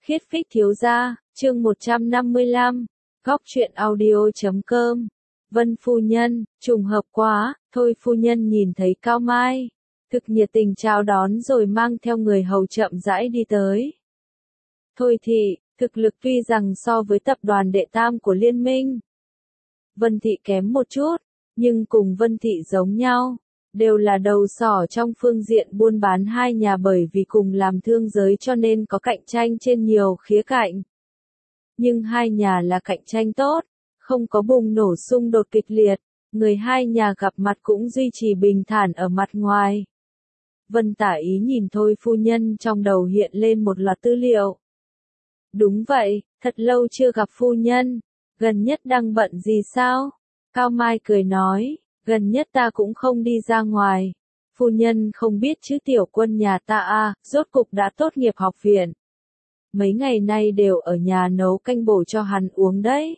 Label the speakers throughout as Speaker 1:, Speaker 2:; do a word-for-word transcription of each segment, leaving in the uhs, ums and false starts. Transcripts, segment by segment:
Speaker 1: Khiết Phích thiếu gia, chương một trăm năm mươi lăm, góc truyện audio chấm com. Vân phu nhân, trùng hợp quá, Thôi phu nhân nhìn thấy Cao Mai, thực nhiệt tình chào đón rồi mang theo người hầu chậm rãi đi tới. Thôi thị, thực lực tuy rằng so với tập đoàn đệ tam của liên minh, Vân thị kém một chút, nhưng cùng Vân thị giống nhau, đều là đầu sỏ trong phương diện buôn bán hai nhà bởi vì cùng làm thương giới cho nên có cạnh tranh trên nhiều khía cạnh. Nhưng hai nhà là cạnh tranh tốt, không có bùng nổ xung đột kịch liệt, người hai nhà gặp mặt cũng duy trì bình thản ở mặt ngoài. Vân Tả Ý nhìn Thôi phu nhân trong đầu hiện lên một loạt tư liệu. Đúng vậy, thật lâu chưa gặp phu nhân, gần nhất đang bận gì sao? Cao Mai cười nói, gần nhất ta cũng không đi ra ngoài. Phu nhân không biết chứ tiểu quân nhà ta à, rốt cục đã tốt nghiệp học viện. Mấy ngày nay đều ở nhà nấu canh bổ cho hắn uống đấy.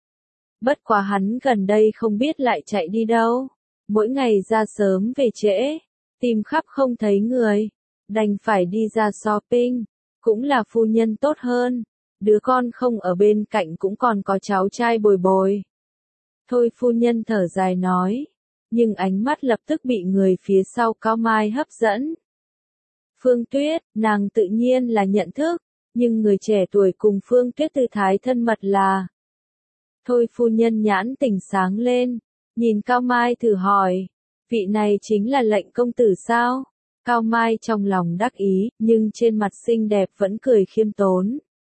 Speaker 1: Bất quá hắn gần đây không biết lại chạy đi đâu. Mỗi ngày ra sớm về trễ, tìm khắp không thấy người, đành phải đi ra shopping. Cũng là phu nhân tốt hơn, đứa con không ở bên cạnh cũng còn có cháu trai bồi bồi. Thôi phu nhân thở dài nói, nhưng ánh mắt lập tức bị người phía sau Cao Mai hấp dẫn. Phương Tuyết, nàng tự nhiên là nhận thức, nhưng người trẻ tuổi cùng Phương Tuyết tư thái thân mật là. Thôi phu nhân nhãn tỉnh sáng lên, nhìn Cao Mai thử hỏi, vị này chính là lệnh công tử sao? Cao Mai trong lòng đắc ý, nhưng trên mặt xinh đẹp vẫn cười khiêm tốn.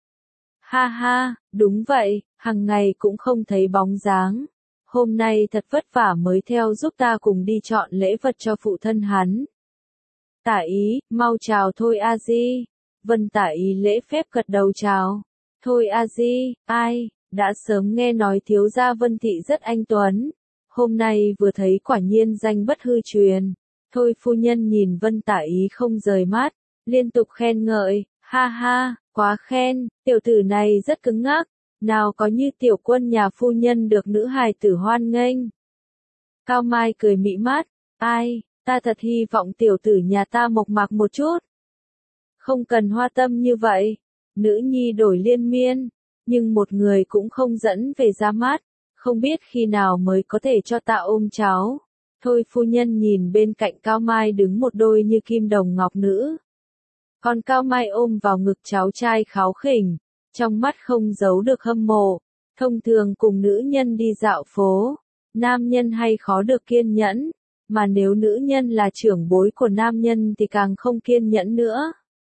Speaker 1: Ha ha, đúng vậy, hằng ngày cũng không thấy bóng dáng. Hôm nay thật vất vả mới theo giúp ta cùng đi chọn lễ vật cho phụ thân hắn. Tả Ý, mau chào Thôi a di. Vân Tả Ý lễ phép gật đầu chào. Thôi a di, ai, đã sớm nghe nói thiếu gia Vân thị rất anh tuấn. Hôm nay vừa thấy quả nhiên danh bất hư truyền. Thôi phu nhân nhìn Vân Tả Ý không rời mắt, liên tục khen ngợi, ha ha, quá khen, tiểu tử này rất cứng ngắc. Nào có như tiểu quân nhà phu nhân được nữ hài tử hoan nghênh. Cao Mai cười mị mắt, ai, ta thật hy vọng tiểu tử nhà ta mộc mạc một chút. Không cần hoa tâm như vậy, nữ nhi đổi liên miên, nhưng một người cũng không dẫn về ra mắt, không biết khi nào mới có thể cho ta ôm cháu. Thôi phu nhân nhìn bên cạnh Cao Mai đứng một đôi như kim đồng ngọc nữ. Còn Cao Mai ôm vào ngực cháu trai kháu khỉnh. Trong mắt không giấu được hâm mộ, thông thường cùng nữ nhân đi dạo phố, nam nhân hay khó được kiên nhẫn, mà nếu nữ nhân là trưởng bối của nam nhân thì càng không kiên nhẫn nữa.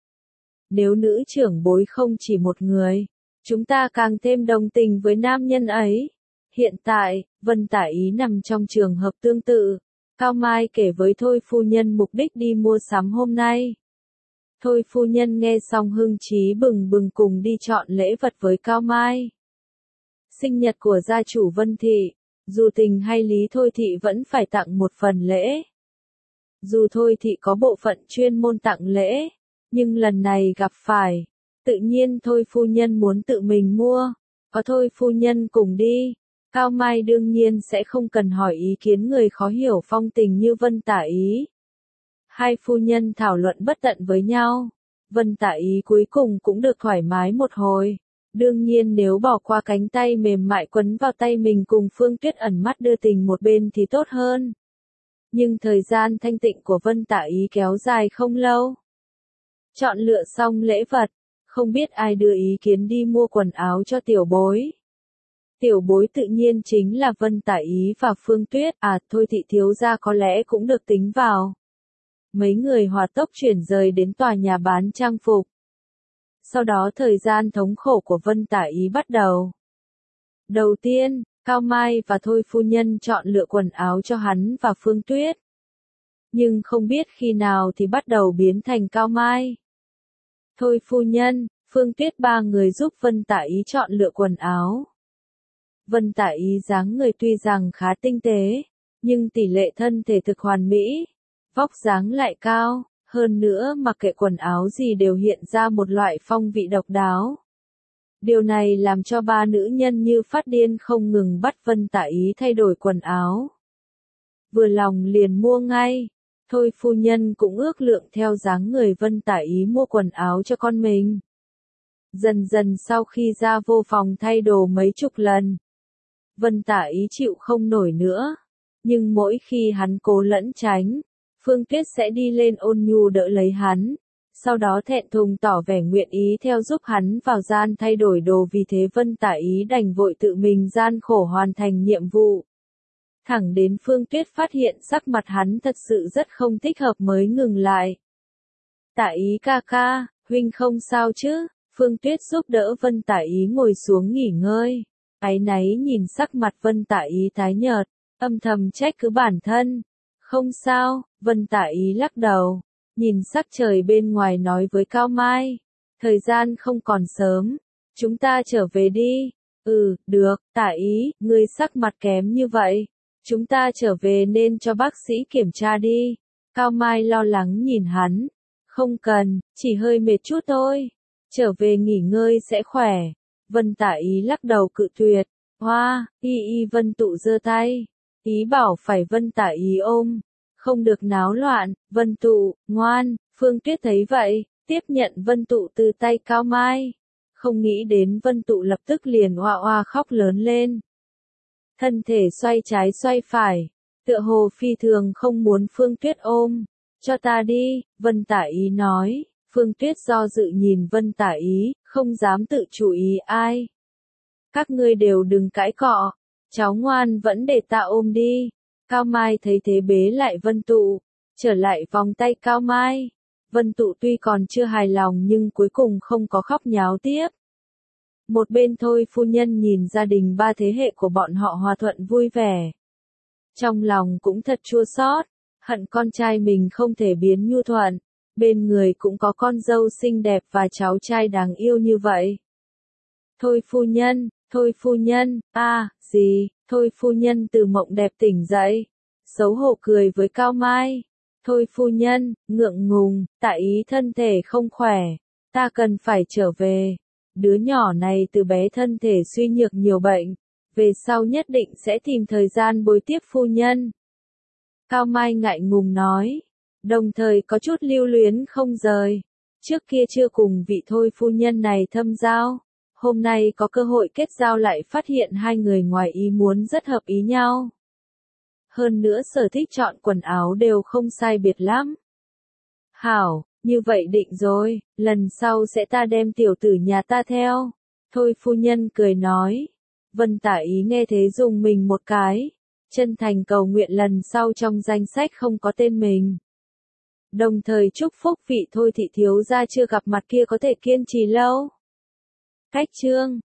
Speaker 1: Nếu nữ trưởng bối không chỉ một người, chúng ta càng thêm đồng tình với nam nhân ấy. Hiện tại, Vân Tả Ý nằm trong trường hợp tương tự, Cao Mai kể với Thôi phu nhân mục đích đi mua sắm hôm nay. Thôi phu nhân nghe xong hưng trí bừng bừng cùng đi chọn lễ vật với Cao Mai. Sinh nhật của gia chủ Vân thị, dù tình hay lý Thôi thị vẫn phải tặng một phần lễ. Dù Thôi thị có bộ phận chuyên môn tặng lễ, nhưng lần này gặp phải, tự nhiên Thôi phu nhân muốn tự mình mua, có Thôi phu nhân cùng đi. Cao Mai đương nhiên sẽ không cần hỏi ý kiến người khó hiểu phong tình như Vân Tả Ý. Hai phu nhân thảo luận bất tận với nhau. Vân Tả Ý cuối cùng cũng được thoải mái một hồi. Đương nhiên nếu bỏ qua cánh tay mềm mại quấn vào tay mình cùng Phương Tuyết ẩn mắt đưa tình một bên thì tốt hơn. Nhưng thời gian thanh tịnh của Vân Tả Ý kéo dài không lâu. Chọn lựa xong lễ vật, không biết ai đưa ý kiến đi mua quần áo cho tiểu bối. Tiểu bối tự nhiên chính là Vân Tả Ý và Phương Tuyết, à Thôi thị thiếu gia có lẽ cũng được tính vào. Mấy người hòa tốc chuyển rời đến tòa nhà bán trang phục. Sau đó thời gian thống khổ của Vân Tả Ý bắt đầu. Đầu tiên, Cao Mai và Thôi phu nhân chọn lựa quần áo cho hắn và Phương Tuyết. Nhưng không biết khi nào thì bắt đầu biến thành Cao Mai. Thôi phu nhân, Phương Tuyết ba người giúp Vân Tả Ý chọn lựa quần áo. Vân Tả Ý dáng người tuy rằng khá tinh tế, nhưng tỷ lệ thân thể thực hoàn mỹ. Vóc dáng lại cao, hơn nữa mặc kệ quần áo gì đều hiện ra một loại phong vị độc đáo. Điều này làm cho ba nữ nhân như phát điên không ngừng bắt Vân Tả Ý thay đổi quần áo. Vừa lòng liền mua ngay, Thôi phu nhân cũng ước lượng theo dáng người Vân Tả Ý mua quần áo cho con mình. Dần dần sau khi ra vô phòng thay đồ mấy chục lần, Vân Tả Ý chịu không nổi nữa. Nhưng mỗi khi hắn cố lẫn tránh, Phương Tuyết sẽ đi lên ôn nhu đỡ lấy hắn. Sau đó thẹn thùng tỏ vẻ nguyện ý theo giúp hắn vào gian thay đổi đồ, vì thế Vân Tả Ý đành vội tự mình gian khổ hoàn thành nhiệm vụ. Thẳng đến Phương Tuyết phát hiện sắc mặt hắn thật sự rất không thích hợp mới ngừng lại. Tả Ý ca ca, huynh không sao chứ? Phương Tuyết giúp đỡ Vân Tả Ý ngồi xuống nghỉ ngơi. Áy náy nhìn sắc mặt Vân Tả Ý tái nhợt, âm thầm trách cứ bản thân. Không sao, Vân Tả Ý lắc đầu, nhìn sắc trời bên ngoài nói với Cao Mai. Thời gian không còn sớm, chúng ta trở về đi. Ừ, được, Tả Ý, ngươi sắc mặt kém như vậy. Chúng ta trở về nên cho bác sĩ kiểm tra đi. Cao Mai lo lắng nhìn hắn. Không cần, chỉ hơi mệt chút thôi. Trở về nghỉ ngơi sẽ khỏe. Vân Tả Ý lắc đầu cự tuyệt. Hoa, y y Vân Tụ giơ tay. Ý bảo phải Vân Tả Ý ôm. Không được náo loạn, Vân Tụ, ngoan. Phương Tuyết thấy vậy, tiếp nhận Vân Tụ từ tay Cao Mai. Không nghĩ đến Vân Tụ lập tức liền oa oa khóc lớn lên. Thân thể xoay trái xoay phải, tựa hồ phi thường không muốn Phương Tuyết ôm. Cho ta đi, Vân Tả Ý nói. Phương Tuyết do dự nhìn Vân Tả Ý, không dám tự chủ ý ai. Các ngươi đều đừng cãi cọ, cháu ngoan vẫn để ta ôm đi. Cao Mai thấy thế bế lại Vân Tụ, trở lại vòng tay Cao Mai. Vân Tụ tuy còn chưa hài lòng nhưng cuối cùng không có khóc nháo tiếp. Một bên Thôi phu nhân nhìn gia đình ba thế hệ của bọn họ hòa thuận vui vẻ. Trong lòng cũng thật chua xót, hận con trai mình không thể biến nhu thuận. Bên người cũng có con dâu xinh đẹp và cháu trai đáng yêu như vậy. Thôi phu nhân, thôi phu nhân, a à, gì, thôi phu nhân từ mộng đẹp tỉnh dậy. Xấu hổ cười với Cao Mai. Thôi phu nhân, ngượng ngùng, Tả Ý thân thể không khỏe. Ta cần phải trở về. Đứa nhỏ này từ bé thân thể suy nhược nhiều bệnh. Về sau nhất định sẽ tìm thời gian bồi tiếp phu nhân. Cao Mai ngại ngùng nói. Đồng thời có chút lưu luyến không rời. Trước kia chưa cùng vị Thôi phu nhân này thâm giao. Hôm nay có cơ hội kết giao lại phát hiện hai người ngoài ý muốn rất hợp ý nhau. Hơn nữa sở thích chọn quần áo đều không sai biệt lắm. Hảo, như vậy định rồi, lần sau sẽ ta đem tiểu tử nhà ta theo. Thôi phu nhân cười nói. Vân Tả Ý nghe thế dùng mình một cái. Chân thành cầu nguyện lần sau trong danh sách không có tên mình. Đồng thời chúc phúc vị Thôi thị thiếu gia chưa gặp mặt kia có thể kiên trì lâu. Cách chương